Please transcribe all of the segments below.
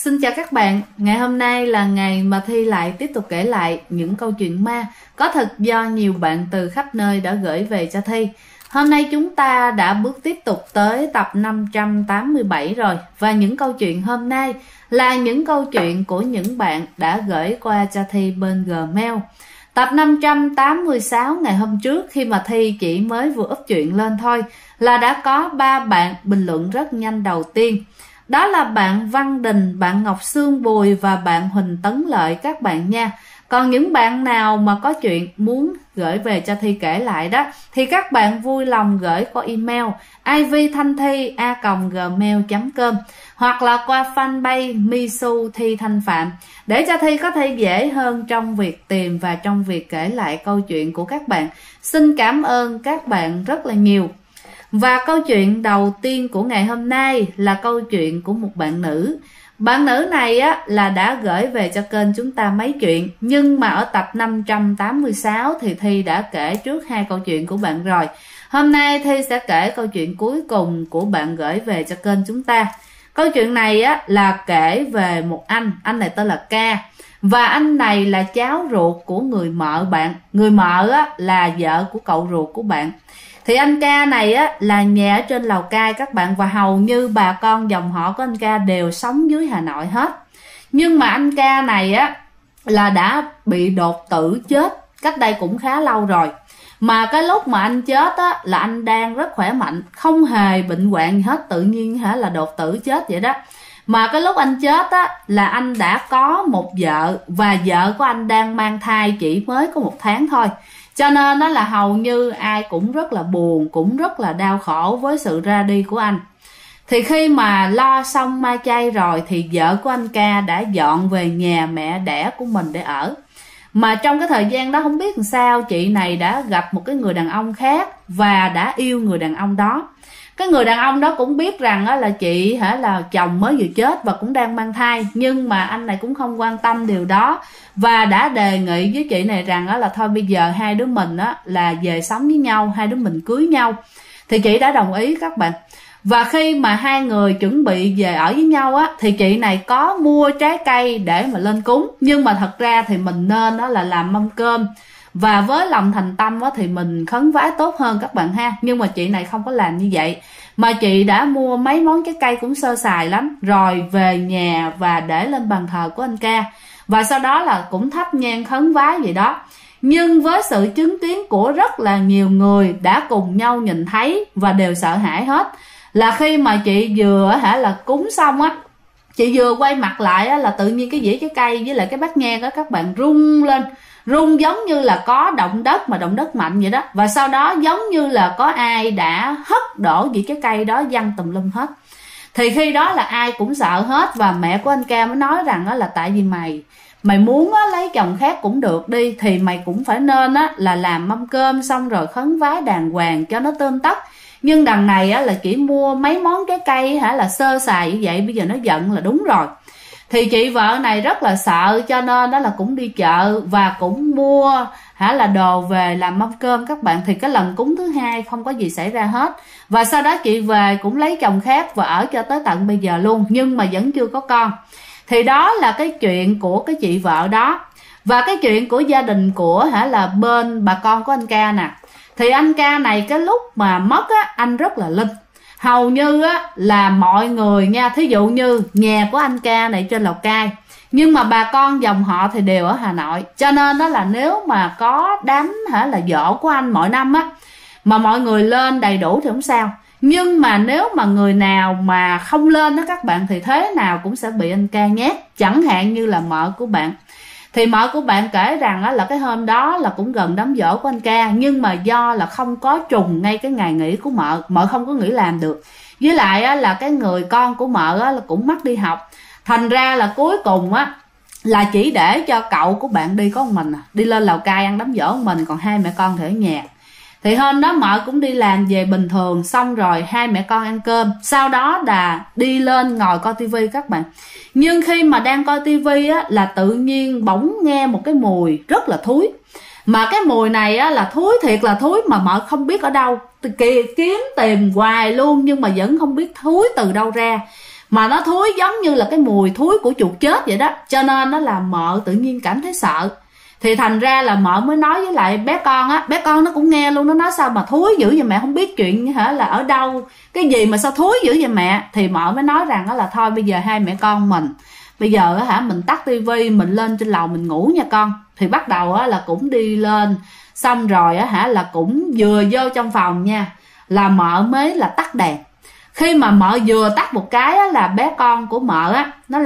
Xin chào các bạn, ngày hôm nay là ngày mà Thi lại tiếp tục kể lại những câu chuyện ma có thật do nhiều bạn từ khắp nơi đã gửi về cho Thi. Hôm nay chúng ta đã bước tiếp tục tới tập 587 rồi. Và những câu chuyện hôm nay là những câu chuyện của những bạn đã gửi qua cho Thi bên Gmail. Tập 586 ngày hôm trước khi mà Thi chỉ mới vừa up chuyện lên thôi là đã có 3 bạn bình luận rất nhanh đầu tiên. Đó là bạn Văn Đình, bạn Ngọc Sương Bùi và bạn Huỳnh Tấn Lợi các bạn nha. Còn những bạn nào mà có chuyện muốn gửi về cho Thi kể lại đó thì các bạn vui lòng gửi qua email ivthanthi@gmail.com hoặc là qua fanpage Misu Thi Thanh Phạm để cho Thi có thể dễ hơn trong việc tìm và trong việc kể lại câu chuyện của các bạn. Xin cảm ơn các bạn rất là nhiều. Và câu chuyện đầu tiên của ngày hôm nay là câu chuyện của một bạn nữ. Bạn nữ này á là đã gửi về cho kênh chúng ta mấy chuyện, nhưng mà ở tập 586 thì Thi đã kể trước 2 câu chuyện của bạn rồi. Hôm nay Thi sẽ kể câu chuyện cuối cùng của bạn gửi về cho kênh chúng ta. Câu chuyện này á là kể về một anh này tên là Ca. Và anh này là cháu ruột của người mợ bạn. Người mợ á là vợ của cậu ruột của bạn. Thì anh Ca này á là nhà ở trên Lào Cai các bạn, và hầu như bà con dòng họ của anh Ca đều sống dưới Hà Nội hết. Nhưng mà anh Ca này á là đã bị đột tử chết cách đây cũng khá lâu rồi. Mà cái lúc mà anh chết á là anh đang rất khỏe mạnh, không hề bệnh hoạn gì hết, tự nhiên hả là đột tử chết vậy đó. Mà cái lúc anh chết á là anh đã có một vợ, và vợ của anh đang mang thai chỉ mới có 1 tháng thôi. Cho nên đó là hầu như ai cũng rất là buồn, cũng rất là đau khổ với sự ra đi của anh. Thì khi mà lo xong ma chay rồi thì vợ của anh Ca đã dọn về nhà mẹ đẻ của mình để ở. Mà trong cái thời gian đó không biết làm sao chị này đã gặp một cái người đàn ông khác và đã yêu người đàn ông đó. Cái người đàn ông đó cũng biết rằng là chị là chồng mới vừa chết và cũng đang mang thai, nhưng mà anh này cũng không quan tâm điều đó và đã đề nghị với chị này rằng là thôi bây giờ hai đứa mình là về sống với nhau, hai đứa mình cưới nhau. Thì chị đã đồng ý các bạn. Và khi mà hai người chuẩn bị về ở với nhau thì chị này có mua trái cây để mà lên cúng, nhưng mà thật ra thì mình nên là làm mâm cơm và với lòng thành tâm thì mình khấn vái tốt hơn các bạn ha. Nhưng mà chị này không có làm như vậy, mà chị đã mua mấy món trái cây cũng sơ sài lắm, rồi về nhà và để lên bàn thờ của anh Ca. Và sau đó là cũng thắp nhang khấn vái vậy đó. Nhưng với sự chứng kiến của rất là nhiều người đã cùng nhau nhìn thấy và đều sợ hãi hết, là khi mà chị vừa là cúng xong chị vừa quay mặt lại là tự nhiên cái dĩa trái cây với lại cái bát nhang đó các bạn rung lên, rung giống như là có động đất, mà động đất mạnh vậy đó. Và sau đó giống như là có ai đã hất đổ dĩa trái cây đó văng tùm lum hết. Thì khi đó là ai cũng sợ hết, và mẹ của anh Ca mới nói rằng là tại vì mày muốn lấy chồng khác cũng được đi, thì mày cũng phải nên là làm mâm cơm xong rồi khấn vái đàng hoàng cho nó tươm tất. Nhưng đằng này là chỉ mua mấy món trái cây là sơ sài như vậy, bây giờ nó giận là đúng rồi. Thì chị vợ này rất là sợ, cho nên đó là cũng đi chợ và cũng mua là đồ về làm mâm cơm các bạn. Thì cái lần cúng thứ 2 không có gì xảy ra hết. Và sau đó chị về cũng lấy chồng khác và ở cho tới tận bây giờ luôn, nhưng mà vẫn chưa có con. Thì đó là cái chuyện của cái chị vợ đó. Và cái chuyện của gia đình của là bên bà con của anh Ca nè. Thì anh Ca này cái lúc mà mất anh rất là linh. Hầu như là mọi người nha, thí dụ như nhà của anh Ca này trên Lào Cai, nhưng mà bà con dòng họ thì đều ở Hà Nội. Cho nên đó là nếu mà có đám là giỗ của anh mỗi năm mà mọi người lên đầy đủ thì không sao. Nhưng mà nếu mà người nào mà không lên đó các bạn, thì thế nào cũng sẽ bị anh Ca nhát. Chẳng hạn như là mợ của bạn. Thì mợ của bạn kể rằng là cái hôm đó là cũng gần đám giỗ của anh Ca, nhưng mà do là không có trùng ngay cái ngày nghỉ của mợ không có nghỉ làm được. Với lại là cái người con của mợ là cũng mất đi học. Thành ra là cuối cùng là chỉ để cho cậu của bạn đi có một mình đi lên Lào Cai ăn đám giỗ của mình, còn hai mẹ con thì ở nhà. Thì hôm đó mợ cũng đi làm về bình thường, xong rồi hai mẹ con ăn cơm, sau đó là đi lên ngồi coi tivi các bạn. Nhưng khi mà đang coi tivi là tự nhiên bỗng nghe một cái mùi rất là thúi. Mà cái mùi này là thúi thiệt là thúi, mà mợ không biết ở đâu, kiếm tìm hoài luôn nhưng mà vẫn không biết thúi từ đâu ra. mà nó thúi giống như là cái mùi thúi của chuột chết vậy đó. Cho nên nó là mợ tự nhiên cảm thấy sợ. Thì thành ra là mợ mới nói với lại bé con á, bé con nó cũng nghe luôn, nó nói sao mà thúi dữ vậy mẹ, không biết chuyện hả là ở đâu, cái gì mà sao thúi dữ vậy mẹ. Thì mợ mới nói rằng đó là thôi bây giờ hai mẹ con mình bây giờ hả mình tắt tivi, mình lên trên lầu mình ngủ nha con. Thì bắt đầu á là cũng đi lên, xong rồi á hả là cũng vừa vô trong phòng nha là mợ mới là tắt đèn. Khi mà mợ vừa tắt một cái á, là bé con của mợ á nó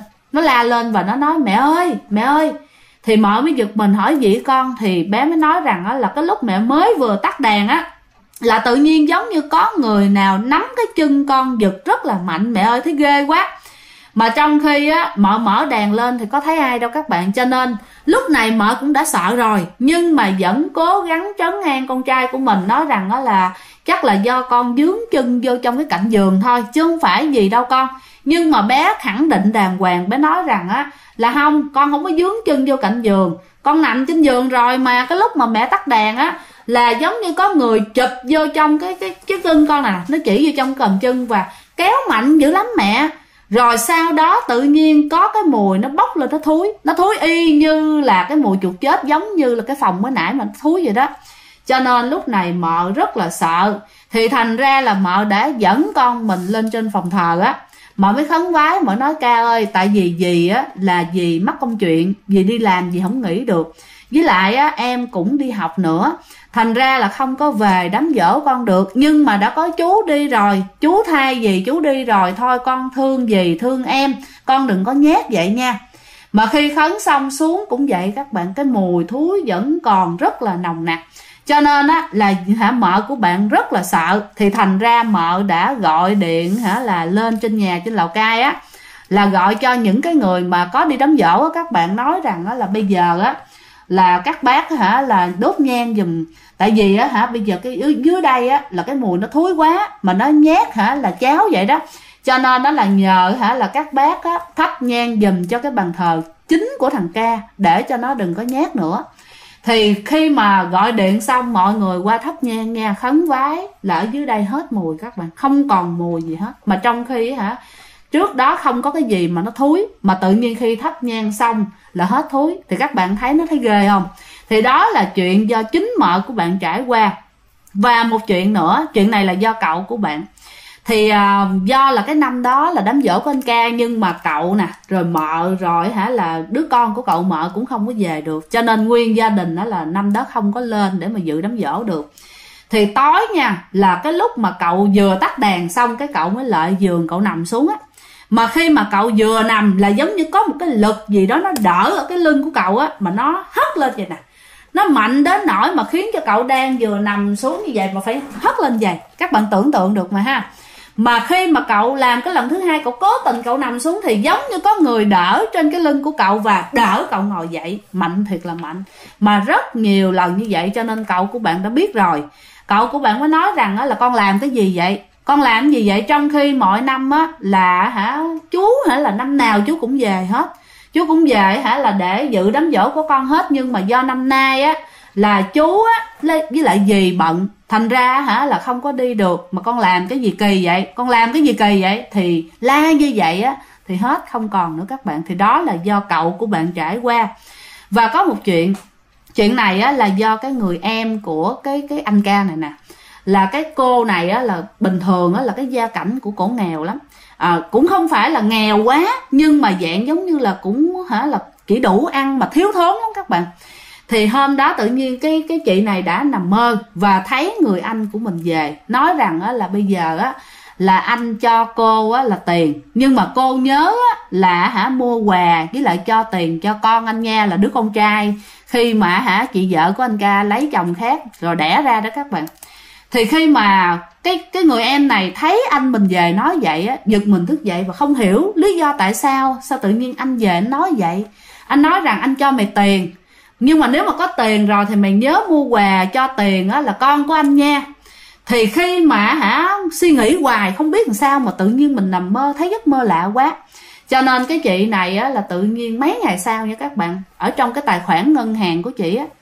la lên và nó nói mẹ ơi. Thì mợ mới giật mình hỏi gì con. Thì bé mới nói rằng á, là cái lúc mẹ mới vừa tắt đèn á là tự nhiên giống như có người nào nắm cái chân con giật rất là mạnh, mẹ ơi thấy ghê quá. Mà trong khi á mợ mở đèn lên thì có thấy ai đâu các bạn. Cho nên lúc này mợ cũng đã sợ rồi, nhưng mà vẫn cố gắng trấn an con trai của mình, nói rằng đó là chắc là do con dướng chân vô trong cái cạnh giường thôi chứ không phải gì đâu con. Nhưng mà bé khẳng định đàng hoàng, bé nói rằng á là không, con không có dướng chân vô cạnh giường, con nằm trên giường rồi. Mà cái lúc mà mẹ tắt đèn á là giống như có người chụp vô trong cái lưng con nè, nó chỉ vô trong cầm chân và kéo mạnh dữ lắm mẹ. Rồi sau đó tự nhiên có cái mùi nó bốc lên, nó thúi y như là cái mùi chuột chết, giống như là cái phòng mới nãy mà nó thúi vậy đó. Cho nên lúc này mợ rất là sợ. Thì thành ra là mợ đã dẫn con mình lên trên phòng thờ á, mợ mới khấn vái, mợ nói ca ơi, tại vì dì á là dì mắc công chuyện, dì đi làm dì không nghỉ được, với lại á em cũng đi học nữa, thành ra là không có về đám giỗ con được. Nhưng mà đã có chú đi rồi, chú thay dì chú đi rồi, thôi con thương dì thương em, con đừng có nhát vậy nha. Mà khi khấn xong xuống cũng vậy các bạn, cái mùi thúi vẫn còn rất là nồng nặc. Cho nên á là mợ của bạn rất là sợ. Thì thành ra mợ đã gọi điện là lên trên nhà trên Lào Cai á, là gọi cho những cái người mà có đi đám giỗ á, các bạn nói rằng á là bây giờ á là các bác là đốt nhang giùm. Tại vì á bây giờ cái dưới đây á là cái mùi nó thúi quá, mà nó nhát là cháo vậy đó. Cho nên đó là nhờ là các bác á thắp nhang giùm cho cái bàn thờ chính của thằng Ca, để cho nó đừng có nhát nữa. Thì khi mà gọi điện xong mọi người qua thắp nhang nghe, khấn vái là ở dưới đây hết mùi các bạn, không còn mùi gì hết. Mà trong khi trước đó không có cái gì mà nó thúi, mà tự nhiên khi thắp nhang xong là hết thúi. Thì các bạn thấy nó thấy ghê không? Thì đó là chuyện do chính mợ của bạn trải qua. Và một chuyện nữa, chuyện này là do cậu của bạn. Thì do là cái năm đó là đám giỗ của anh Ca, nhưng mà cậu nè rồi mợ rồi là đứa con của cậu mợ cũng không có về được, cho nên nguyên gia đình đó là năm đó không có lên để mà dự đám giỗ được. Thì tối nha, là cái lúc mà cậu vừa tắt đèn xong cái cậu mới lại giường cậu nằm xuống á. Mà khi mà cậu vừa nằm là giống như có một cái lực gì đó nó đỡ ở cái lưng của cậu á, mà nó hất lên vậy nè, nó mạnh đến nỗi mà khiến cho cậu đang vừa nằm xuống như vậy mà phải hất lên vậy. Các bạn tưởng tượng được mà ha. Mà khi mà cậu làm cái lần thứ hai, cậu cố tình cậu nằm xuống thì giống như có người đỡ trên cái lưng của cậu và đỡ cậu ngồi dậy. Mạnh thiệt là mạnh, mà rất nhiều lần như vậy. Cho nên cậu của bạn đã biết rồi. Cậu của bạn mới nói rằng là con làm cái gì vậy, con làm cái gì vậy, trong khi mọi năm á là chú là năm nào chú cũng về hết, chú cũng về là để dự đám giỗ của con hết. Nhưng mà do năm nay á là chú á với lại dì bận, thành ra là không có đi được. Mà con làm cái gì kỳ vậy, con làm cái gì kỳ vậy, thì la như vậy á thì hết không còn nữa các bạn. Thì đó là do cậu của bạn trải qua. Và có một chuyện này á là do cái người em của cái anh Ca này nè, là cái cô này á là bình thường á là cái gia cảnh của cổ nghèo lắm. Cũng không phải là nghèo quá, nhưng mà dạng giống như là cũng là chỉ đủ ăn mà thiếu thốn lắm các bạn. Thì hôm đó tự nhiên cái chị này đã nằm mơ và thấy người anh của mình về, nói rằng á là bây giờ á là anh cho cô á là tiền, nhưng mà cô nhớ á là mua quà với lại cho tiền cho con anh nha, là đứa con trai khi mà chị vợ của anh Ca lấy chồng khác rồi đẻ ra đó các bạn. Thì khi mà cái người em này thấy anh mình về nói vậy á, giật mình thức dậy và không hiểu lý do tại sao tự nhiên anh về anh nói vậy. Anh nói rằng anh cho mày tiền, nhưng mà nếu mà có tiền rồi thì mày nhớ mua quà cho tiền á là con của anh nha. Thì khi mà suy nghĩ hoài không biết làm sao mà tự nhiên mình nằm mơ thấy giấc mơ lạ quá. Cho nên cái chị này á là tự nhiên mấy ngày sau nha các bạn, ở trong cái tài khoản ngân hàng của chị á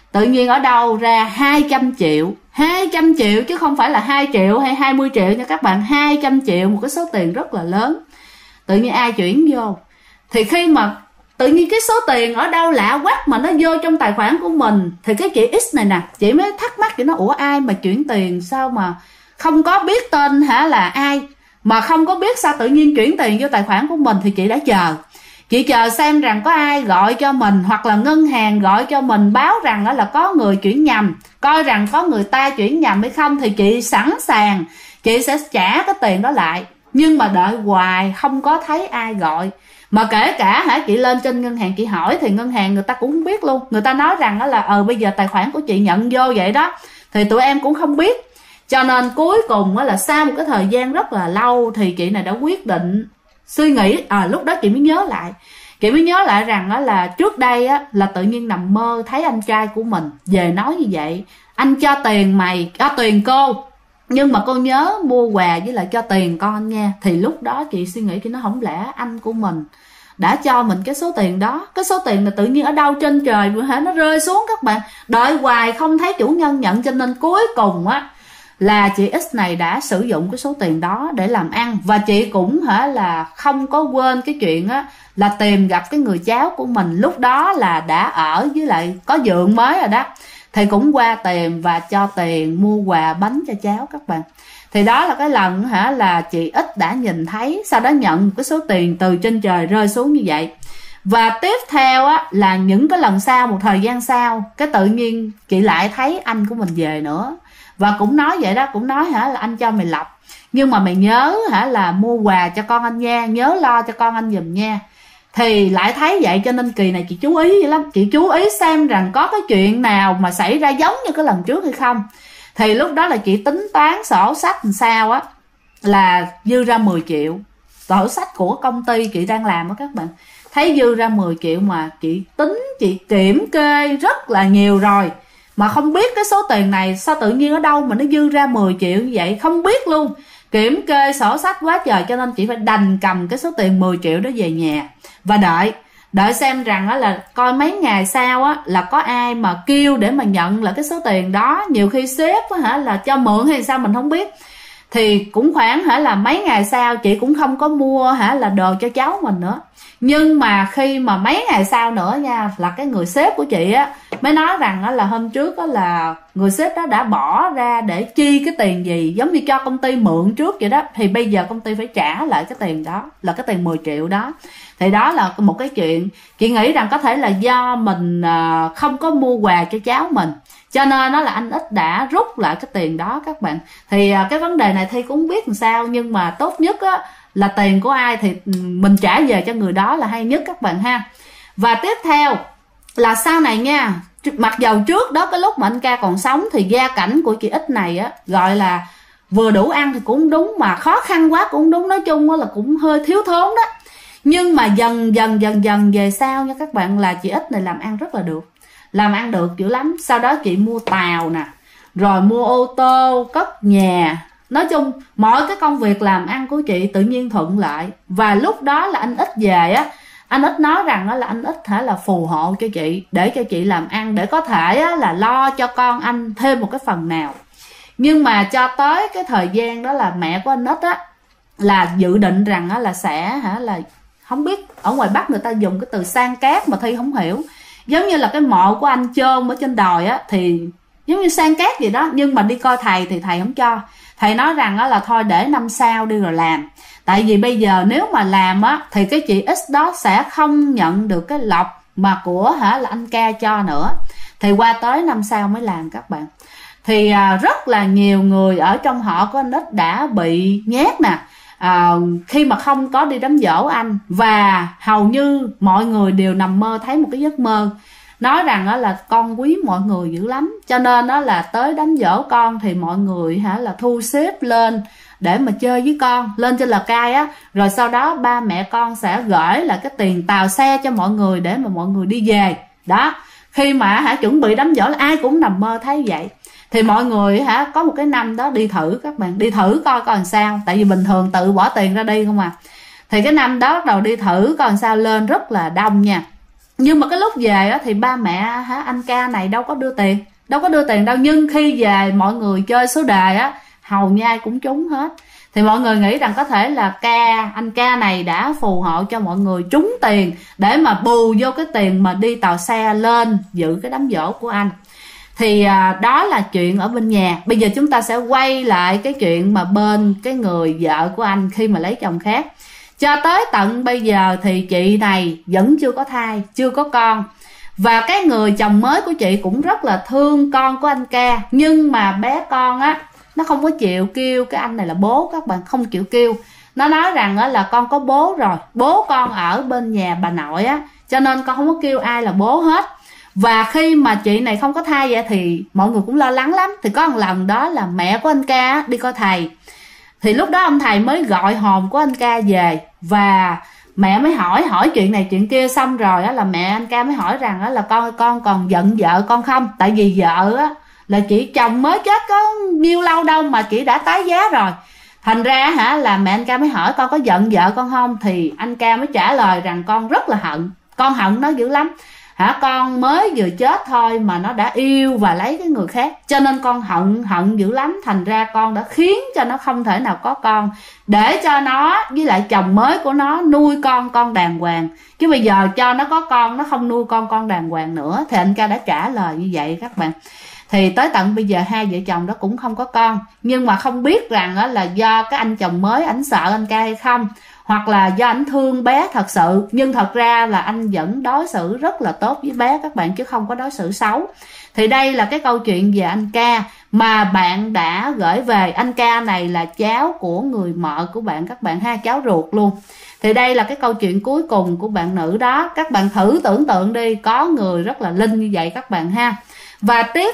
tự nhiên ở đâu ra 200 triệu. 200 triệu chứ không phải là 2 triệu hay 20 triệu nha các bạn. 200 triệu, một cái số tiền rất là lớn. Tự nhiên ai chuyển vô? Thì khi mà tự nhiên cái số tiền ở đâu lạ quắc mà nó vô trong tài khoản của mình, thì cái chị X này nè, chị mới thắc mắc, chị nói ủa ai mà chuyển tiền, sao mà không có biết tên là ai, mà không có biết sao tự nhiên chuyển tiền vô tài khoản của mình. Thì chị đã chờ, chị chờ xem rằng có ai gọi cho mình, hoặc là ngân hàng gọi cho mình báo rằng là có người chuyển nhầm, coi rằng có người ta chuyển nhầm hay không, thì chị sẵn sàng chị sẽ trả cái tiền đó lại. Nhưng mà đợi hoài không có thấy ai gọi. Mà kể cả chị lên trên ngân hàng chị hỏi thì ngân hàng người ta cũng không biết luôn. Người ta nói rằng là bây giờ tài khoản của chị nhận vô vậy đó, thì tụi em cũng không biết. Cho nên cuối cùng là sau một cái thời gian rất là lâu thì chị này đã quyết định suy nghĩ. Lúc đó chị mới nhớ lại. Chị mới nhớ lại rằng là trước đây là tự nhiên nằm mơ thấy anh trai của mình về nói như vậy: anh cho tiền mày, tiền cô, nhưng mà cô nhớ mua quà với lại cho tiền con nha. Thì lúc đó chị suy nghĩ, chị nói không lẽ anh của mình đã cho mình cái số tiền đó. Cái số tiền là tự nhiên ở đâu trên trời nó rơi xuống các bạn. Đợi hoài không thấy chủ nhân nhận, cho nên cuối cùng là chị X này đã sử dụng cái số tiền đó để làm ăn. Và chị cũng là không có quên cái chuyện là tìm gặp cái người cháu của mình. Lúc đó là đã ở với lại có vượng mới rồi đó, thì cũng qua tìm và cho tiền mua quà bánh cho cháu các bạn. Thì đó là cái lần là chị X đã nhìn thấy, sau đó nhận một cái số tiền từ trên trời rơi xuống như vậy. Và tiếp theo là những cái lần sau, một thời gian sau, cái tự nhiên chị lại thấy anh của mình về nữa. Và cũng nói vậy đó, cũng nói là anh cho mày lọc, nhưng mà mày nhớ là mua quà cho con anh nha, nhớ lo cho con anh giùm nha. Thì lại thấy vậy, cho nên kỳ này chị chú ý vậy lắm. Chị chú ý xem rằng có cái chuyện nào mà xảy ra giống như cái lần trước hay không. Thì lúc đó là chị tính toán sổ sách làm sao là dư ra 10 triệu. Sổ sách của công ty chị đang làm đó các bạn. Thấy dư ra 10 triệu mà chị tính, chị kiểm kê rất là nhiều rồi, mà không biết cái số tiền này sao tự nhiên ở đâu mà nó dư ra 10 triệu như vậy, không biết luôn. Kiểm kê sổ sách quá trời, cho nên chị phải đành cầm cái số tiền 10 triệu đó về nhà và đợi xem rằng là coi mấy ngày sau là có ai mà kêu để mà nhận lại cái số tiền đó. Nhiều khi sếp là cho mượn hay sao mình không biết. Thì cũng khoảng là mấy ngày sau chị cũng không có mua là đồ cho cháu mình nữa. Nhưng mà khi mà mấy ngày sau nữa nha, là cái người sếp của chị mới nói rằng là hôm trước là người sếp đó đã bỏ ra để chi cái tiền gì, giống như cho công ty mượn trước vậy đó. Thì bây giờ công ty phải trả lại cái tiền đó, là cái tiền 10 triệu đó. Thì đó là một cái chuyện chị nghĩ rằng có thể là do mình không có mua quà cho cháu mình, cho nên là anh X đã rút lại cái tiền đó các bạn. Thì cái vấn đề này Thi cũng không biết làm sao, nhưng mà tốt nhất là tiền của ai thì mình trả về cho người đó là hay nhất các bạn ha. Và tiếp theo là sau này nha, mặc dầu trước đó cái lúc mà anh ca còn sống thì gia cảnh của chị X này gọi là vừa đủ ăn thì cũng đúng, mà khó khăn quá cũng đúng, nói chung là cũng hơi thiếu thốn đó. Nhưng mà dần dần về sau nha các bạn, là chị X này làm ăn rất là được, làm ăn được dữ lắm. Sau đó chị mua tàu nè, rồi mua ô tô, cất nhà, nói chung mọi cái công việc làm ăn của chị tự nhiên thuận lợi. Và lúc đó là anh X về anh X nói rằng là anh X là phù hộ cho chị, để cho chị làm ăn, để có thể là lo cho con anh thêm một cái phần nào. Nhưng mà cho tới cái thời gian đó là mẹ của anh X là dự định rằng là sẽ là không biết, ở ngoài Bắc người ta dùng cái từ san cát mà Thi không hiểu. Giống như là cái mộ của anh chôn ở trên đồi thì giống như san cát gì đó. Nhưng mà đi coi thầy thì thầy không cho. Thầy nói rằng là thôi để năm sau đi rồi làm. Tại vì bây giờ nếu mà làm thì cái chị X đó sẽ không nhận được cái lộc mà của là anh ca cho nữa. Thì qua tới năm sau mới làm các bạn. Thì rất là nhiều người ở trong họ của anh X đã bị nhát nè, khi mà không có đi đám giỗ anh. Và hầu như mọi người đều nằm mơ thấy một cái giấc mơ nói rằng là con quý mọi người dữ lắm, cho nên là tới đám giỗ con thì mọi người là thu xếp lên để mà chơi với con, lên trên lò cai rồi sau đó ba mẹ con sẽ gửi là cái tiền tàu xe cho mọi người để mà mọi người đi về đó. Khi mà chuẩn bị đám giỗ là ai cũng nằm mơ thấy vậy. Thì mọi người có một cái năm đó đi thử các bạn, đi thử coi làm sao, tại vì bình thường tự bỏ tiền ra đi không à. Thì cái năm đó bắt đầu đi thử coi làm sao, lên rất là đông nha. Nhưng mà cái lúc về á, thì ba mẹ anh ca này đâu có đưa tiền đâu. Nhưng khi về mọi người chơi số đề á, hầu như ai cũng trúng hết. Thì mọi người nghĩ rằng có thể là anh ca này đã phù hộ cho mọi người trúng tiền để mà bù vô cái tiền mà đi tàu xe lên dự cái đám giỗ của anh. Thì đó là chuyện ở bên nhà. Bây giờ chúng ta sẽ quay lại cái chuyện mà bên cái người vợ của anh khi mà lấy chồng khác. Cho tới tận bây giờ thì chị này vẫn chưa có thai, chưa có con. Và cái người chồng mới của chị cũng rất là thương con của anh ca. Nhưng mà bé con á, nó không có chịu kêu cái anh này là bố, các bạn, không chịu kêu. Nó nói rằng á, là con có bố rồi, bố con ở bên nhà bà nội á, cho nên con không có kêu ai là bố hết. Và khi mà chị này không có thai vậy thì mọi người cũng lo lắng lắm. Thì có một lần đó là mẹ của anh ca đi coi thầy. Thì lúc đó ông thầy mới gọi hồn của anh ca về. Và mẹ mới hỏi chuyện này chuyện kia, xong rồi á, là mẹ anh ca mới hỏi rằng á, là con còn giận vợ con không. Tại vì vợ á, là chị chồng mới chết có nhiêu lâu đâu mà chị đã tái giá rồi. Thành ra là mẹ anh ca mới hỏi con có giận vợ con không. Thì anh ca mới trả lời rằng con rất là hận, con hận nó dữ lắm. Con mới vừa chết thôi mà nó đã yêu và lấy cái người khác, cho nên con hận dữ lắm. Thành ra con đã khiến cho nó không thể nào có con, để cho nó với lại chồng mới của nó nuôi con đàng hoàng. Chứ bây giờ cho nó có con, nó không nuôi con đàng hoàng nữa. Thì anh ca đã trả lời như vậy các bạn. Thì tới tận bây giờ hai vợ chồng đó cũng không có con. Nhưng mà không biết rằng là do cái anh chồng mới ảnh sợ anh ca hay không, hoặc là do ảnh thương bé thật sự. Nhưng thật ra là anh vẫn đối xử rất là tốt với bé các bạn, chứ không có đối xử xấu. Thì đây là cái câu chuyện về anh ca mà bạn đã gửi về. Anh ca này là cháu của người mợ của bạn các bạn ha, cháu ruột luôn. Thì đây là cái câu chuyện cuối cùng của bạn nữ đó. Các bạn thử tưởng tượng đi, có người rất là linh như vậy các bạn ha. Và tiếp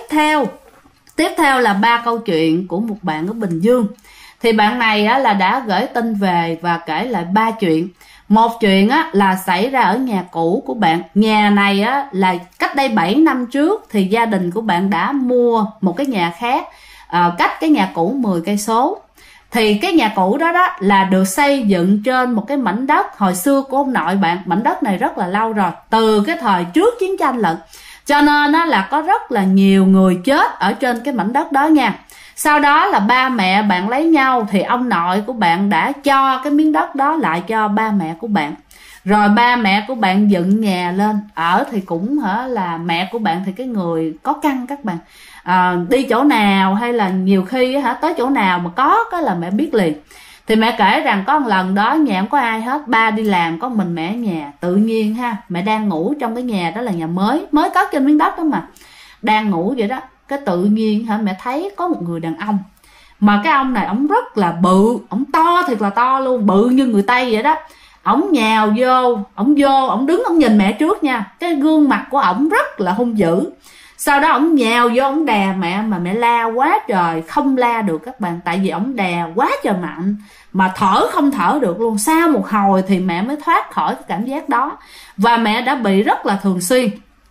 theo là 3 câu chuyện của một bạn ở Bình Dương. Thì bạn này là đã gửi tin về và kể lại 3 chuyện. Một chuyện là xảy ra ở nhà cũ của bạn. Nhà này là cách đây 7 năm trước thì gia đình của bạn đã mua một cái nhà khác cách cái nhà cũ 10 cây số. Thì cái nhà cũ đó là được xây dựng trên một cái mảnh đất hồi xưa của ông nội bạn. Mảnh đất này rất là lâu rồi, từ cái thời trước chiến tranh lận. Cho nên là có rất là nhiều người chết ở trên cái mảnh đất đó nha. Sau đó là ba mẹ bạn lấy nhau thì ông nội của bạn đã cho cái miếng đất đó lại cho ba mẹ của bạn. Rồi ba mẹ của bạn dựng nhà lên ở. Thì cũng là mẹ của bạn thì cái người có căn các bạn, đi chỗ nào hay là nhiều khi tới chỗ nào mà có cái là mẹ biết liền. Thì mẹ kể rằng có một lần đó nhà không có ai hết, ba đi làm có mình mẹ ở nhà. Tự nhiên mẹ đang ngủ trong cái nhà đó, là nhà mới cất trên miếng đất đó mà, đang ngủ vậy đó. Cái tự nhiên mẹ thấy có một người đàn ông, mà cái ông này ổng rất là bự, ổng to thiệt là to luôn, bự như người Tây vậy đó. Ổng nhào vô, ổng đứng, ổng nhìn mẹ trước nha. Cái gương mặt của ổng rất là hung dữ. Sau đó ổng nhào vô, ổng đè mẹ, mà mẹ la quá trời, không la được các bạn. Tại vì ổng đè quá trời mạnh, mà thở không thở được luôn. Sau một hồi thì mẹ mới thoát khỏi cái cảm giác đó. Và mẹ đã bị rất là thường xuyên.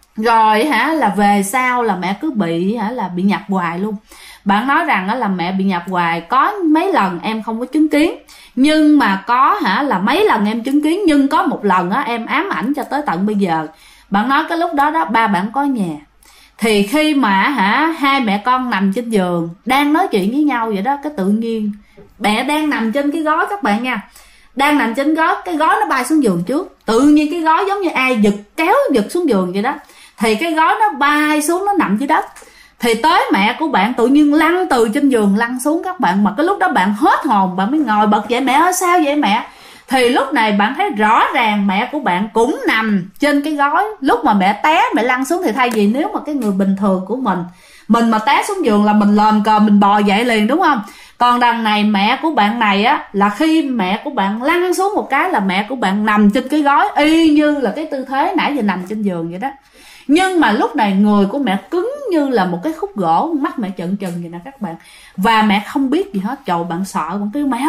Rồi là về sau là mẹ cứ bị bị nhập hoài luôn. Bạn nói rằng là mẹ bị nhập hoài, có mấy lần em không có chứng kiến, nhưng mà có là mấy lần em chứng kiến. Nhưng có một lần em ám ảnh cho tới tận bây giờ. Bạn nói cái lúc đó ba bạn có nhà. Thì khi mà hai mẹ con nằm trên giường đang nói chuyện với nhau vậy đó, cái tự nhiên mẹ đang nằm trên cái gối các bạn nha, đang nằm trên gối, cái gối nó bay xuống giường trước. Tự nhiên cái gối giống như ai kéo giật xuống giường vậy đó. Thì cái gối nó bay xuống, nó nằm dưới đất. Thì tới mẹ của bạn tự nhiên lăn từ trên giường lăn xuống các bạn. Mà cái lúc đó bạn hết hồn, bạn mới ngồi bật dậy, mẹ ơi sao vậy mẹ? Thì lúc này bạn thấy rõ ràng mẹ của bạn cũng nằm trên cái gối. Lúc mà mẹ té, mẹ lăn xuống thì thay vì nếu mà cái người bình thường của mình mà té xuống giường là mình lờm cờ mình bò dậy liền, đúng không? Còn đằng này mẹ của bạn này là khi mẹ của bạn lăn xuống một cái là mẹ của bạn nằm trên cái gối y như là cái tư thế nãy giờ nằm trên giường vậy đó. Nhưng mà lúc này người của mẹ cứng như là một cái khúc gỗ, mắt mẹ trợn trừng vậy nè các bạn. Và mẹ không biết gì hết. Trời, bạn sợ, bạn kêu mẹ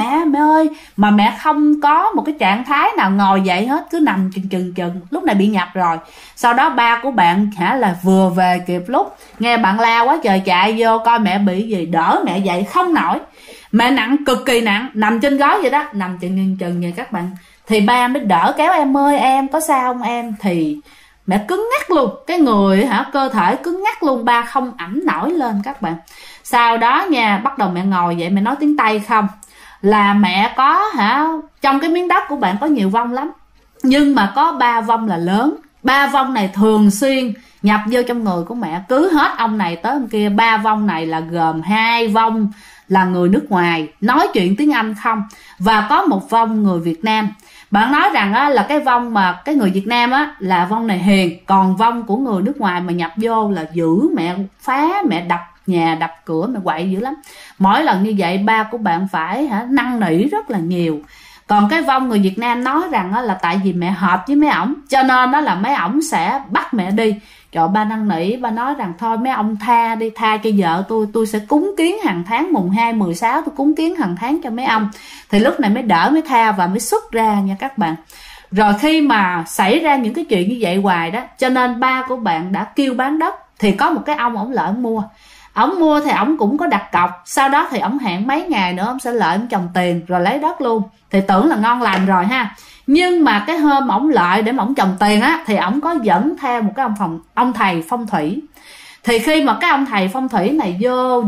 ơi. Mà mẹ không có một cái trạng thái nào ngồi dậy hết, cứ nằm chừng. Lúc này bị nhập rồi. Sau đó ba của bạn là vừa về kịp lúc, nghe bạn la quá trời chạy vô coi mẹ bị gì, đỡ mẹ dậy không nổi. Mẹ nặng, cực kỳ nặng, nằm trên gối vậy đó, nằm chừng vậy các bạn. Thì ba mới đỡ kéo, em ơi em có sao không em? Thì mẹ cứng ngắc luôn, cái người cơ thể cứng ngắc luôn, ba không ẩm nổi lên các bạn. Sau đó nha, bắt đầu mẹ ngồi vậy, mẹ nói tiếng Tây không, là mẹ có trong cái miếng đất của bạn có nhiều vong lắm, nhưng mà có 3 vong là lớn. 3 vong này thường xuyên nhập vô trong người của mẹ, cứ hết ông này tới ông kia. 3 vong này là gồm 2 vong là người nước ngoài nói chuyện tiếng Anh không, và có 1 vong người Việt Nam. Bạn nói rằng là cái vong mà cái người Việt Nam là vong này hiền, còn vong của người nước ngoài mà nhập vô là dữ, mẹ phá, mẹ đập nhà đập cửa, mẹ quậy dữ lắm. Mỗi lần như vậy ba của bạn phải năn nỉ rất là nhiều. Còn cái vong người Việt Nam nói rằng là tại vì mẹ hợp với mấy ổng, cho nên đó là mấy ổng sẽ bắt mẹ đi. Trời, ba năn nỉ, ba nói rằng thôi mấy ông tha đi, tha cho vợ tôi sẽ cúng kiến hàng tháng mùng 2, 16 tôi cúng kiến hàng tháng cho mấy ông. Thì lúc này mới đỡ, mới tha và mới xuất ra nha các bạn. Rồi khi mà xảy ra những cái chuyện như vậy hoài đó, cho nên ba của bạn đã kêu bán đất. Thì có một cái ông lợi mua. Ổng mua thì ổng cũng có đặt cọc, sau đó thì ổng hẹn mấy ngày nữa ổng sẽ lợi, ổng trồng tiền rồi lấy đất luôn. Thì tưởng là ngon lành rồi ha. Nhưng mà cái hôm ổng lợi để mà ổng trồng tiền thì ổng có dẫn theo một cái ông thầy phong thủy. Thì khi mà cái ông thầy phong thủy này vô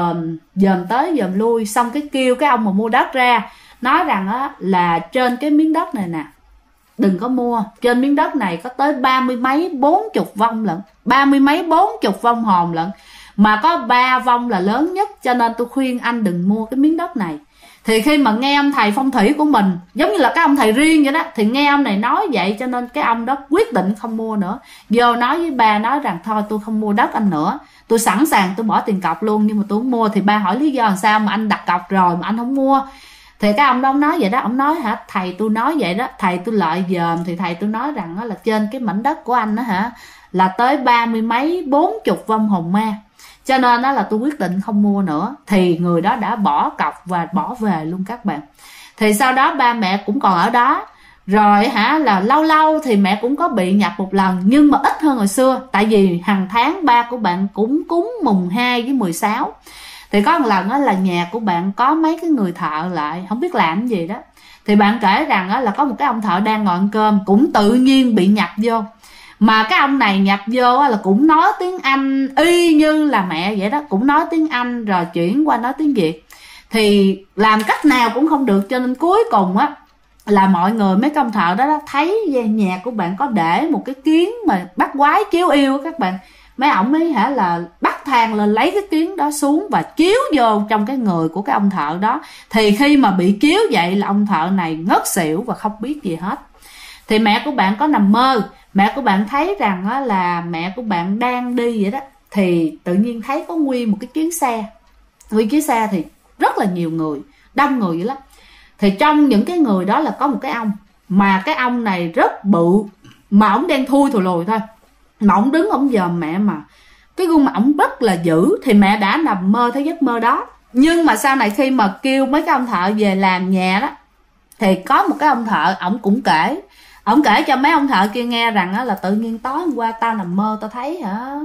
dòm tới dòm lui, xong cái kêu cái ông mà mua đất ra, nói rằng là trên cái miếng đất này nè, đừng có mua, trên miếng đất này có tới 30 mấy 40 vong lận, 30 mấy 40 vong hồn lận, mà có 3 vong là lớn nhất, cho nên tôi khuyên anh đừng mua cái miếng đất này. Thì khi mà nghe ông thầy phong thủy của mình, giống như là cái ông thầy riêng vậy đó, thì nghe ông này nói vậy cho nên cái ông đó quyết định không mua nữa. Vô nói với ba, nói rằng thôi tôi không mua đất anh nữa, tôi sẵn sàng tôi bỏ tiền cọc luôn, nhưng mà tôi không mua. Thì ba hỏi lý do làm sao mà anh đặt cọc rồi mà anh không mua. Thì cái ông đó ông nói vậy đó, ông nói thầy tôi nói vậy đó, thầy tôi lợi dòm, thì thầy tôi nói rằng là trên cái mảnh đất của anh đó là tới 30 mấy 40 vong hồn ma, cho nên đó là tôi quyết định không mua nữa. Thì người đó đã bỏ cọc và bỏ về luôn các bạn. Thì sau đó ba mẹ cũng còn ở đó. Rồi là lâu lâu thì mẹ cũng có bị nhập một lần, nhưng mà ít hơn hồi xưa. Tại vì hàng tháng ba của bạn cũng cúng mùng 2 với 16. Thì có một lần là nhà của bạn có mấy cái người thợ lại, không biết làm gì đó. Thì bạn kể rằng là có một cái ông thợ đang ngồi ăn cơm, cũng tự nhiên bị nhập vô. Mà cái ông này nhập vô là cũng nói tiếng Anh y như là mẹ vậy đó, cũng nói tiếng Anh rồi chuyển qua nói tiếng Việt. Thì làm cách nào cũng không được, cho nên cuối cùng là mọi người, mấy công thợ đó thấy nhà của bạn có để một cái kiến mà bắt quái chiếu yêu các bạn. Mấy ổng mới là bắt thang lên lấy cái kiến đó xuống và chiếu vô trong cái người của cái ông thợ đó. Thì khi mà bị chiếu vậy là ông thợ này ngất xỉu và không biết gì hết. Thì mẹ của bạn có nằm mơ, mẹ của bạn thấy rằng là mẹ của bạn đang đi vậy đó, thì tự nhiên thấy có nguyên một cái chuyến xe. Nguyên chuyến xe thì rất là nhiều người, đông người vậy lắm. Thì trong những cái người đó là có một cái ông, mà cái ông này rất bự, mà ổng đen thui thù lùi thôi, mà ổng đứng ổng dòm mẹ, mà cái gương mặt ổng rất là dữ. Thì mẹ đã nằm mơ thấy giấc mơ đó. Nhưng mà sau này khi mà kêu mấy cái ông thợ về làm nhà đó, thì có một cái ông thợ, ổng cũng kể, ổng kể cho mấy ông thợ kia nghe rằng là tự nhiên tối hôm qua tao nằm mơ tao thấy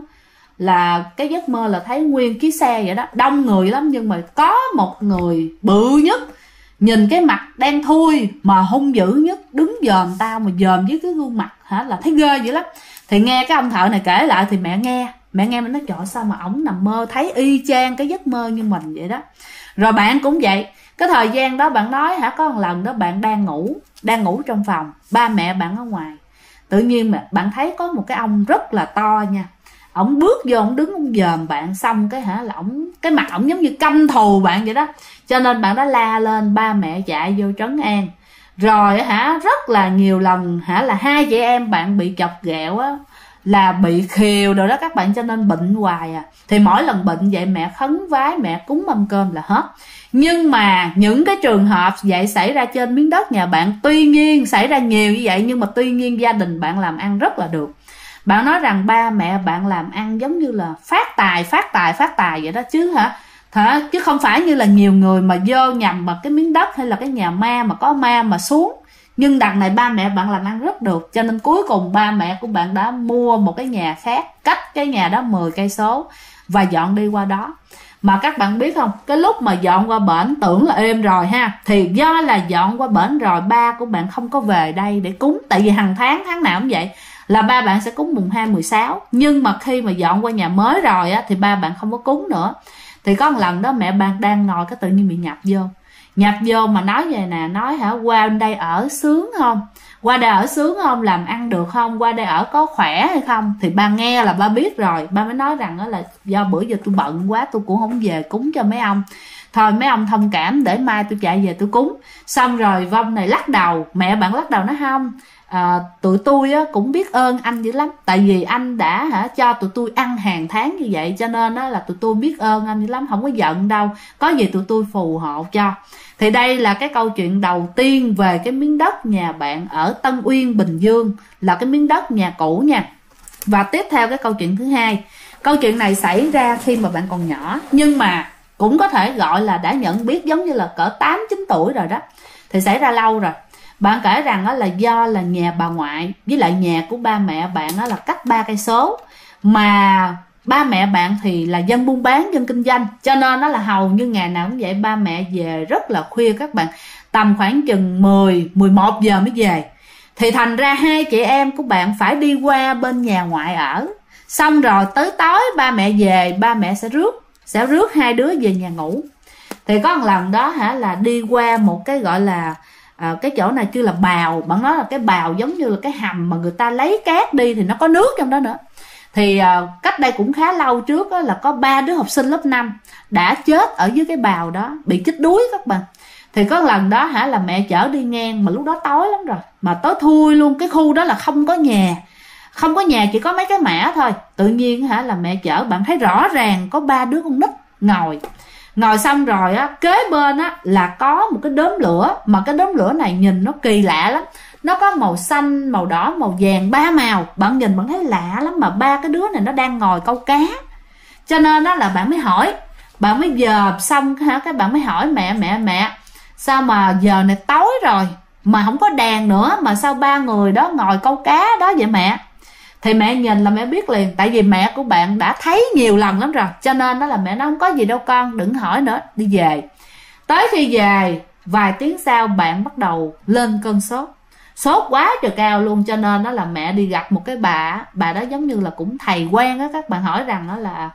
là cái giấc mơ là thấy nguyên chiếc xe vậy đó, đông người lắm, nhưng mà có một người bự nhất, nhìn cái mặt đen thui mà hung dữ nhất, đứng dòm tao, mà dòm với cái gương mặt là thấy ghê vậy lắm. Thì nghe cái ông thợ này kể lại thì mẹ nghe mình nói trời, sao mà ổng nằm mơ thấy y chang cái giấc mơ như mình vậy đó. Rồi bạn cũng vậy, cái thời gian đó bạn nói có một lần đó bạn đang ngủ trong phòng, ba mẹ bạn ở ngoài, tự nhiên mà bạn thấy có một cái ông rất là to nha, ổng bước vô, ổng đứng ổng dòm bạn, xong cái là ổng, cái mặt ổng giống như căm thù bạn vậy đó. Cho nên bạn đã la lên, ba mẹ chạy vô trấn an. Rồi rất là nhiều lần là hai chị em bạn bị chọc ghẹo là bị khều rồi đó các bạn, cho nên bệnh hoài à. Thì mỗi lần bệnh vậy mẹ khấn vái, mẹ cúng mâm cơm là hết. Nhưng mà những cái trường hợp vậy xảy ra trên miếng đất nhà bạn, tuy nhiên xảy ra nhiều như vậy, nhưng mà tuy nhiên gia đình bạn làm ăn rất là được. Bạn nói rằng ba mẹ bạn làm ăn giống như là phát tài vậy đó chứ chứ không phải như là nhiều người mà vô nhầm vào cái miếng đất hay là cái nhà ma mà có ma mà xuống. Nhưng đằng này ba mẹ bạn làm ăn rất được, cho nên cuối cùng ba mẹ của bạn đã mua một cái nhà khác cách cái nhà đó 10 cây số và dọn đi qua đó. Mà các bạn biết không, cái lúc mà dọn qua bển tưởng là êm rồi thì do là dọn qua bển rồi ba của bạn không có về đây để cúng. Tại vì hàng tháng nào cũng vậy, là ba bạn sẽ cúng mùng 2, 16. Nhưng mà khi mà dọn qua nhà mới rồi á thì ba bạn không có cúng nữa. Thì có một lần đó mẹ bạn đang ngồi cái tự nhiên bị nhập vô mà nói vậy nè, nói hả, qua đây ở sướng không, qua đây ở sướng không, làm ăn được không, qua đây ở có khỏe hay không. Thì ba nghe là ba biết rồi, ba mới nói rằng đó là do bữa giờ tôi bận quá, tôi cũng không về cúng cho mấy ông, thôi mấy ông thông cảm, để mai tôi chạy về tôi cúng. Xong rồi Vong này lắc đầu, mẹ bạn lắc đầu nói không, tụi tôi á, cũng biết ơn anh dữ lắm, tại vì anh đã cho tụi tôi ăn hàng tháng như vậy, cho nên á, là tụi tôi biết ơn anh dữ lắm, không có giận đâu, có gì tụi tôi phù hộ cho. Thì đây là cái câu chuyện đầu tiên về cái miếng đất nhà bạn ở Tân Uyên, Bình Dương, là cái miếng đất nhà cũ nha. Và tiếp theo cái câu chuyện thứ hai, câu chuyện này xảy ra khi mà bạn còn nhỏ, nhưng mà cũng có thể gọi là đã nhận biết, giống như là cỡ 8-9 tuổi rồi đó, thì xảy ra lâu rồi. Bạn kể rằng đó là do là nhà bà ngoại với lại nhà của ba mẹ bạn đó là cách 3 cây số, mà ba mẹ bạn thì là dân buôn bán, dân kinh doanh, cho nên nó là hầu như ngày nào cũng vậy, ba mẹ về rất là khuya các bạn, tầm khoảng chừng 10-11 giờ mới về. Thì thành ra hai chị em của bạn phải đi qua bên nhà ngoại ở, xong rồi tới tối ba mẹ về, ba mẹ sẽ rước hai đứa về nhà ngủ. Thì có một lần đó là đi qua một cái gọi là cái chỗ này kêu là bào, bạn nói là cái bào giống như là cái hầm mà người ta lấy cát đi, thì nó có nước trong đó nữa. Thì cách đây cũng khá lâu trước đó, là có 3 đứa học sinh lớp 5 đã chết ở dưới cái bào đó, bị chết đuối các bạn. Thì có lần đó là mẹ chở đi ngang, mà lúc đó tối lắm rồi, mà tối thui luôn, cái khu đó là không có nhà, chỉ có mấy cái mả thôi. Tự nhiên là mẹ chở, bạn thấy rõ ràng có 3 đứa con nít ngồi xong rồi á, kế bên á là có một cái đốm lửa, mà cái đốm lửa này nhìn nó kỳ lạ lắm, nó có màu xanh, màu đỏ, màu vàng, 3 màu. Bạn nhìn bạn thấy lạ lắm, mà 3 cái đứa này nó đang ngồi câu cá. Cho nên đó là bạn mới hỏi, bạn mới dợp xong cái bạn mới hỏi mẹ sao mà giờ này tối rồi mà không có đèn nữa, mà sao 3 người đó ngồi câu cá đó vậy mẹ? Thì mẹ nhìn là mẹ biết liền, tại vì mẹ của bạn đã thấy nhiều lần lắm rồi, cho nên đó là mẹ nói không có gì đâu con, đừng hỏi nữa, đi về. Tới khi về vài tiếng sau, bạn bắt đầu lên cơn sốt quá trời cao luôn, cho nên đó là mẹ đi gặp một cái bà đó giống như là cũng thầy quen á. Các bạn hỏi rằng đó là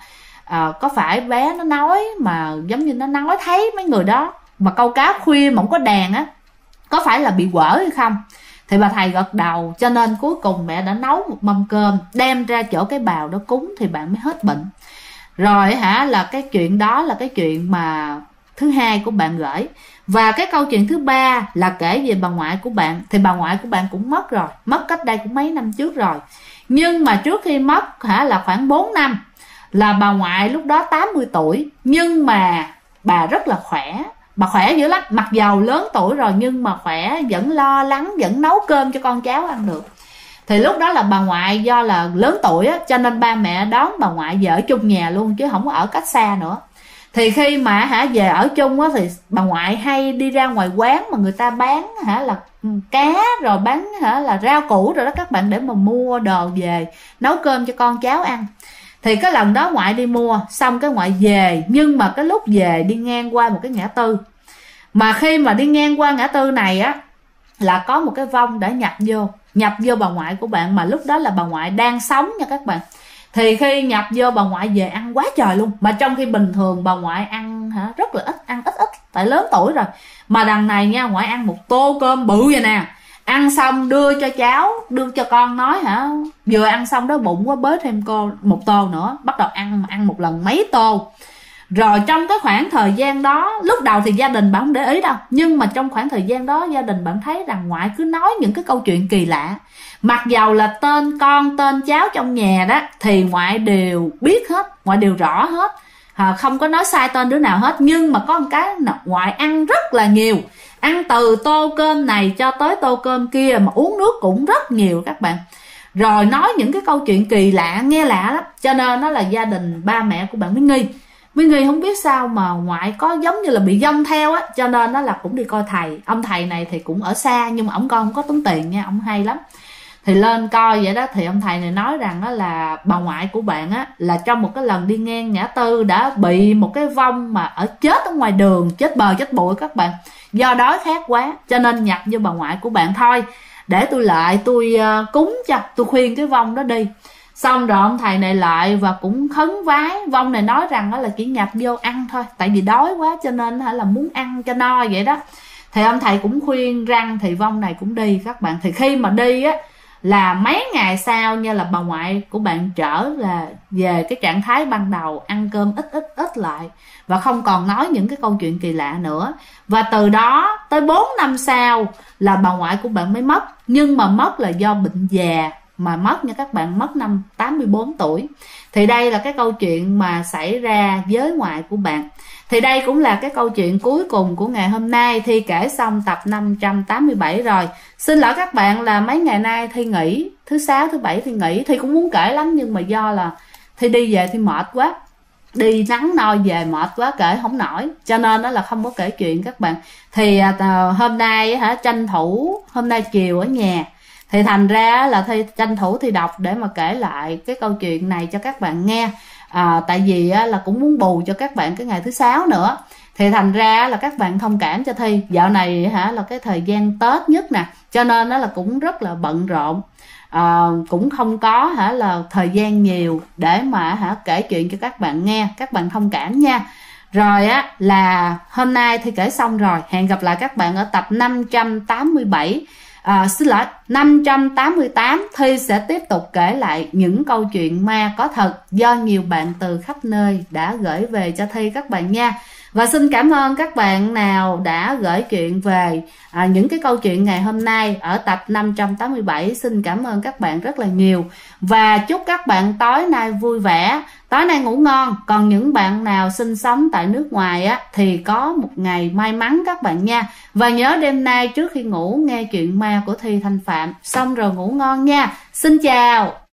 có phải bé nó nói, mà giống như nó nói thấy mấy người đó mà câu cá khuya mà không có đèn á, có phải là bị quở hay không? Thì bà thầy gật đầu, cho nên cuối cùng mẹ đã nấu một mâm cơm đem ra chỗ cái bào đó cúng, thì bạn mới hết bệnh. Rồi là cái chuyện đó là cái chuyện mà thứ hai của bạn gửi. Và cái câu chuyện thứ ba là kể về bà ngoại của bạn. Thì bà ngoại của bạn cũng mất rồi, mất cách đây cũng mấy năm trước rồi. Nhưng mà trước khi mất là khoảng 4 năm, là bà ngoại lúc đó 80 tuổi, nhưng mà bà rất là khỏe. Bà khỏe dữ lắm, mặc dầu lớn tuổi rồi nhưng mà khỏe, vẫn lo lắng, vẫn nấu cơm cho con cháu ăn được. Thì lúc đó là bà ngoại do là lớn tuổi á, cho nên ba mẹ đón bà ngoại về ở chung nhà luôn, chứ không có ở cách xa nữa. Thì khi mà về ở chung á, thì bà ngoại hay đi ra ngoài quán mà người ta bán là cá, rồi bán là rau củ rồi đó các bạn, để mà mua đồ về nấu cơm cho con cháu ăn. Thì cái lần đó ngoại đi mua xong, cái ngoại về, nhưng mà cái lúc về đi ngang qua một cái ngã tư, mà khi mà đi ngang qua ngã tư này á là có một cái vong đã nhập vô bà ngoại của bạn, mà lúc đó là bà ngoại đang sống nha các bạn. Thì khi nhập vô, bà ngoại về ăn quá trời luôn, mà trong khi bình thường bà ngoại ăn rất là ít, ăn ít tại lớn tuổi rồi. Mà đằng này nha, ngoại ăn một tô cơm bự vậy nè, ăn xong đưa cho cháu, đưa cho con, nói vừa ăn xong đó bụng quá, bới thêm một tô nữa, bắt đầu ăn một lần mấy tô. Rồi trong cái khoảng thời gian đó, lúc đầu thì gia đình bạn không để ý đâu, nhưng mà trong khoảng thời gian đó gia đình bạn thấy rằng ngoại cứ nói những cái câu chuyện kỳ lạ. Mặc dầu là tên con tên cháu trong nhà đó thì ngoại đều biết hết, ngoại đều rõ hết, không có nói sai tên đứa nào hết. Nhưng mà có một cái ngoại ăn rất là nhiều, ăn từ tô cơm này cho tới tô cơm kia, mà uống nước cũng rất nhiều các bạn. Rồi nói những cái câu chuyện kỳ lạ, nghe lạ lắm, cho nên đó là gia đình ba mẹ của bạn mới nghi không biết sao mà ngoại có giống như là bị dông theo á, cho nên đó là cũng đi coi thầy. Ông thầy này thì cũng ở xa, nhưng mà ông con không có tốn tiền nha, ông hay lắm. Thì lên coi vậy đó, thì ông thầy này nói rằng đó là bà ngoại của bạn á là trong một cái lần đi ngang ngã tư đã bị một cái vong mà chết ở ngoài đường, chết bờ chết bụi các bạn, do đói khát quá cho nên nhập vô bà ngoại của bạn thôi. để tôi lại tôi cúng cho, tôi khuyên cái vong đó đi. Xong rồi ông thầy này lại và cũng khấn vái. Vong này nói rằng đó là chỉ nhập vô ăn thôi, tại vì đói quá cho nên là muốn ăn cho no vậy đó. Thì ông thầy cũng khuyên răng, thì vong này cũng đi các bạn. Thì khi mà đi á là mấy ngày sau nha, là bà ngoại của bạn trở là về cái trạng thái ban đầu, ăn cơm ít lại và không còn nói những cái câu chuyện kỳ lạ nữa. Và từ đó tới 4 năm sau là bà ngoại của bạn mới mất, nhưng mà mất là do bệnh già mà mất nha các bạn, mất năm 84 tuổi. Thì đây là cái câu chuyện mà xảy ra với ngoại của bạn. Thì đây cũng là cái câu chuyện cuối cùng của ngày hôm nay. Thi kể xong tập 587 rồi. Xin lỗi các bạn là mấy ngày nay Thi nghỉ, thứ sáu thứ bảy Thi nghỉ. Thi cũng muốn kể lắm nhưng mà do là Thi đi về Thi mệt quá, đi nắng nôi về mệt quá kể không nổi, cho nên đó là không có kể chuyện các bạn. Thì hôm nay tranh thủ hôm nay chiều ở nhà, thì thành ra là Thi tranh thủ Thi đọc để mà kể lại cái câu chuyện này cho các bạn nghe. Tại vì là cũng muốn bù cho các bạn cái ngày thứ sáu nữa. Thì thành ra là các bạn thông cảm cho Thi, dạo này là cái thời gian Tết nhất nè, cho nên là cũng rất là bận rộn, cũng không có là thời gian nhiều để mà kể chuyện cho các bạn nghe. Các bạn thông cảm nha. Rồi là hôm nay Thi kể xong rồi. Hẹn gặp lại các bạn ở tập 587. Xin lỗi, 588 Thi sẽ tiếp tục kể lại những câu chuyện ma có thật do nhiều bạn từ khắp nơi đã gửi về cho Thi các bạn nha. Và xin cảm ơn các bạn nào đã gửi chuyện về những cái câu chuyện ngày hôm nay ở tập 587. Xin cảm ơn các bạn rất là nhiều. Và chúc các bạn tối nay vui vẻ, tối nay ngủ ngon. Còn những bạn nào sinh sống tại nước ngoài thì có một ngày may mắn các bạn nha. Và nhớ đêm nay trước khi ngủ nghe chuyện ma của Thi Thanh Phạm, xong rồi ngủ ngon nha. Xin chào.